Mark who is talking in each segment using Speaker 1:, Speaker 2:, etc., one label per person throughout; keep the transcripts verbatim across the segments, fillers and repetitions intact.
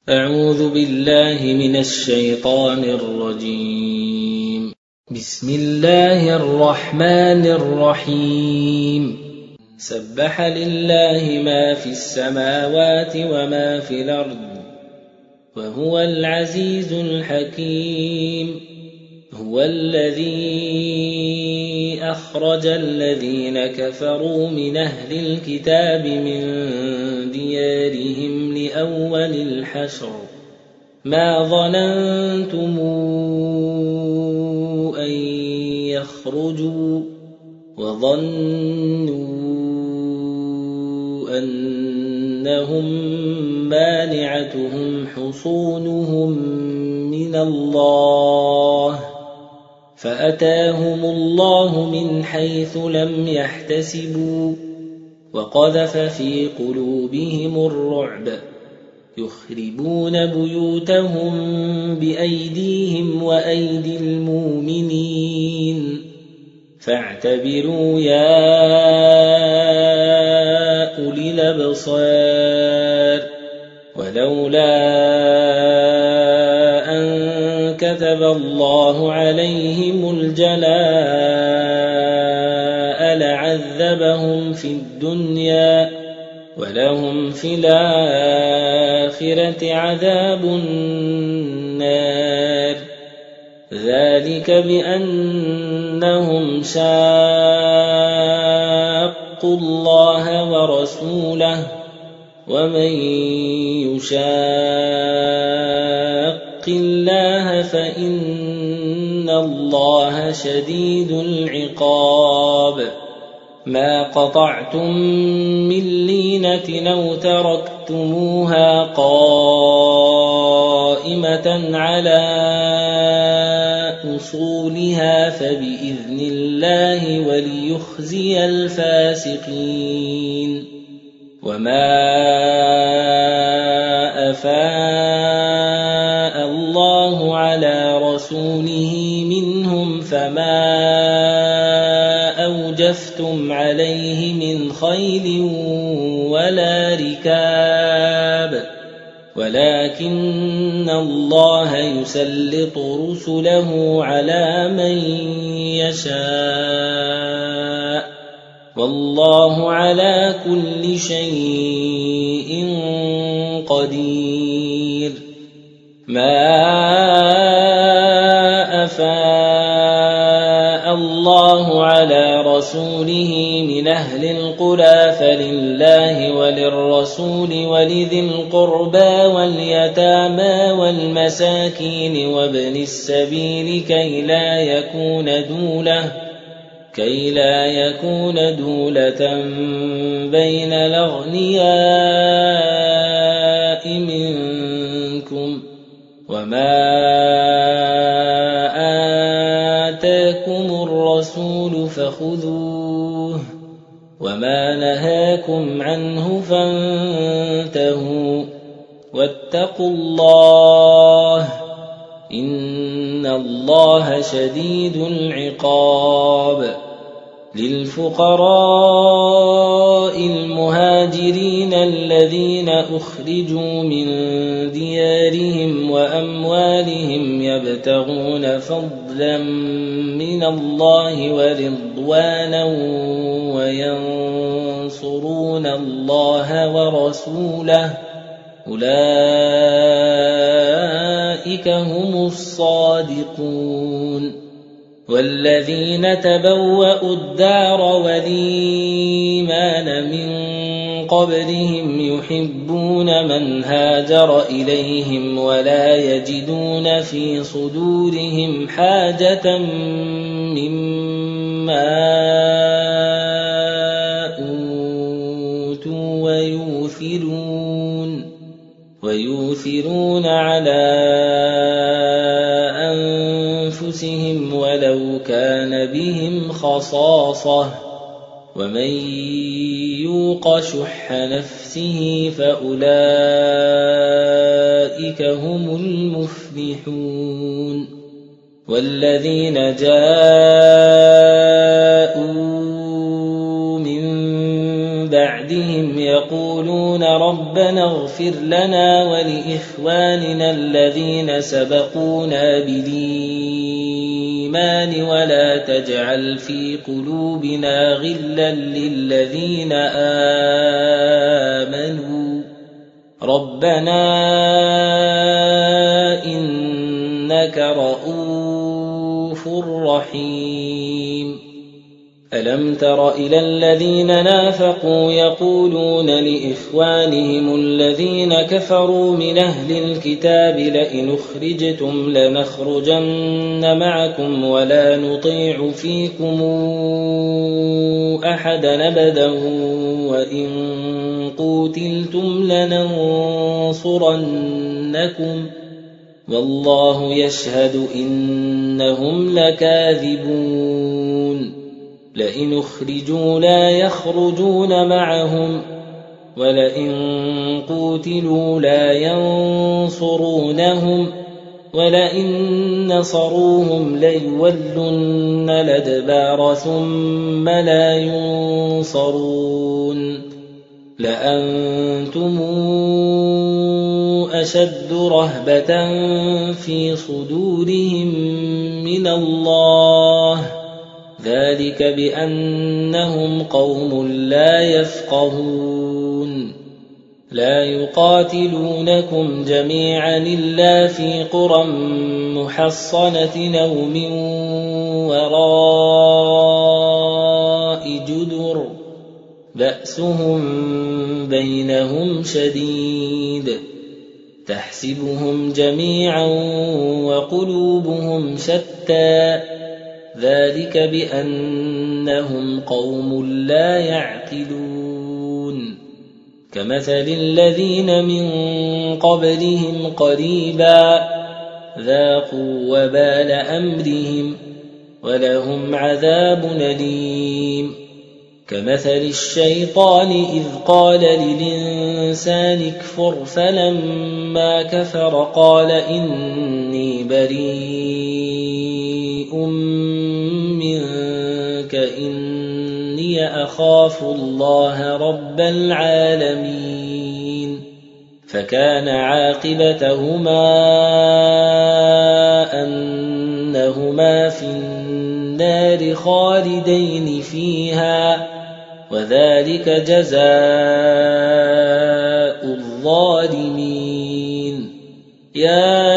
Speaker 1: أعوذ بالله من الشيطان الرجيم. بسم الله الرحمن الرحيم. سبح لله ما في السماوات وما في الأرض وهو العزيز الحكيم. هو الذي أخرج الذين كفروا من أهل الكتاب من ديارهم لأول الحشر ما ظننتم أن يخرجوا وظنوا أنهم مانعتهم حصونهم من الله فأتاهم الله من حيث لم يحتسبوا وقذف في قلوبهم الرعب يخربون بيوتهم بأيديهم وأيدي المؤمنين فاعتبروا يا أولي الأبصار. ولولا كتب الله عليهم الجلاء لعذبهم في الدنيا ولهم في الآخرة عذاب النار. ذلك بأنهم شاقوا الله ورسوله ومن يشاق الله فإن الله شديد العقاب. ما قطعتم من لينة أو تركتموها قائمة على أصولها فبإذن الله وليخزي الفاسقين. وما أفاء الله على رسوله منهم فما أوجفتم عليه من خيل ولا ركاب ولكن الله يسلط رسله على من يشاء والله على كل شيء قدير. ما أفاء الله على رسوله من أهل القرى فلله وللرسول ولذي القربى واليتامى والمساكين وابن السبيل كي لا يكون دولة كي لا يكون دولة بين الأغنياء منكم. وما آتاكم الرسول فخذوه وما نهاكم عنه فانتهوا واتقوا الله إن الله شديد العقاب. للفقراء المهاجرين الذين أخرجوا من ديارهم وأموالهم يبتغون فضلا من الله ورضوانا وينصرون الله ورسوله أولئك هم الصادقون. والذين تبوأوا الدار والإيمان من قبلهم يحبون من هاجر إليهم ولا يجدون في صدورهم حاجة مما أوتوا ويؤثرون ويؤثرون على أنفسهم ولو كان بهم خصاصة ومن يوق شح نفسه فأولئك هم المفلحون. والذين جاءوا من بعد بعدهم يقولون ربنا اغفر لنا ولإخواننا الذين سبقونا بالإيمان ولا تجعل في قلوبنا غلا للذين آمنوا ربنا إنك رؤوف رحيم. ألم تر إلى الذين نافقوا يقولون لإخوانهم الذين كفروا من أهل الكتاب لئن أخرجتم لنخرجن معكم ولا نطيع فيكم أحدا أبدا وإن قوتلتم لننصرنكم والله يشهد إنهم لكاذبون. لئن أخرجوا لا يخرجون معهم ولئن قوتلوا لا ينصرونهم ولئن نصروهم ليولن الأدبار ثم لا ينصرون. لأنتم أشد رهبة في صدورهم من الله ذلك بأنهم قوم لا يفقهون. لا يقاتلونكم جميعا إلا في قرى محصنة أو من وراء جدر بأسهم بينهم شديد تحسبهم جميعا وقلوبهم شتى ذلك بأنهم قوم لا يعقلون. كمثل الذين من قبلهم قريبا ذاقوا وبال أمرهم ولهم عذاب أليم. كمثل الشيطان إذ قال للإنسان اكفر فلما كفر قال إني بريء منك إني أخاف الله رب العالمين. فكان عاقبتهما أنهما في النار خالدين فيها وذلك جزاء الظالمين. يا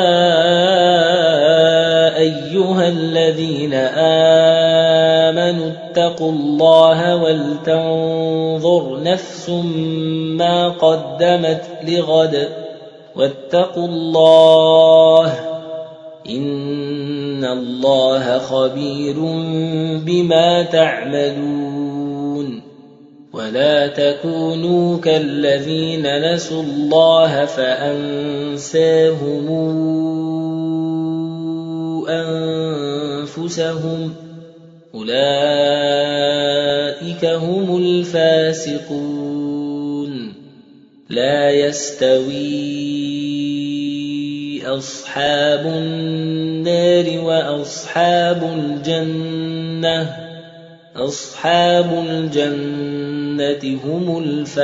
Speaker 1: أيها الذين آمنوا اتقوا الله ولتنظر نفس ما قدمت لغد واتقوا الله إن الله خبير بما تعملون. ولا تكونوا كالذين نسوا الله فأنساهم أنفسهم أولئك هم الفاسقون. لا يستوي أصحاب النار وأصحاب الجنة أصحاب الجنة هم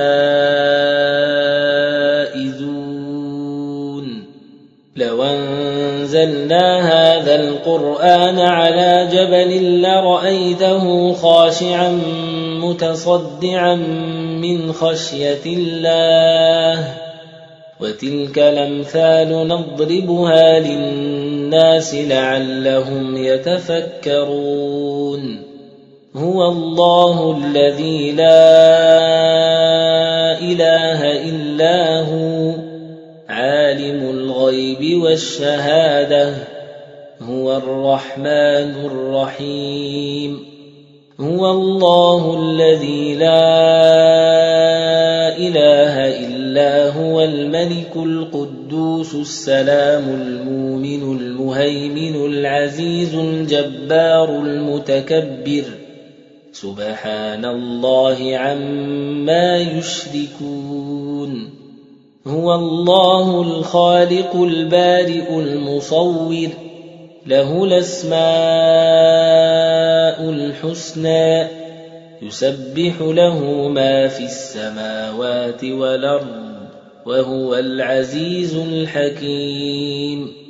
Speaker 1: الفائزون. لو أنزلنا هذا القرآن على جبل لرأيته خاشعا متصدعا من خشية الله وتلك الأمثال نضربها للناس لعلهم يتفكرون. هو الله الذي لا إله إلا هو عالم الغيب والشهادة هو الرحمن الرحيم. هو الله الذي لا إله إلا هو الملك القدوس السلام المؤمن المهيمن العزيز الجبار المتكبر سبحان الله عما يشركون. هو الله الخالق البارئ المصور له الأسماء الحسنى يسبح له ما في السماوات والأرض وهو العزيز الحكيم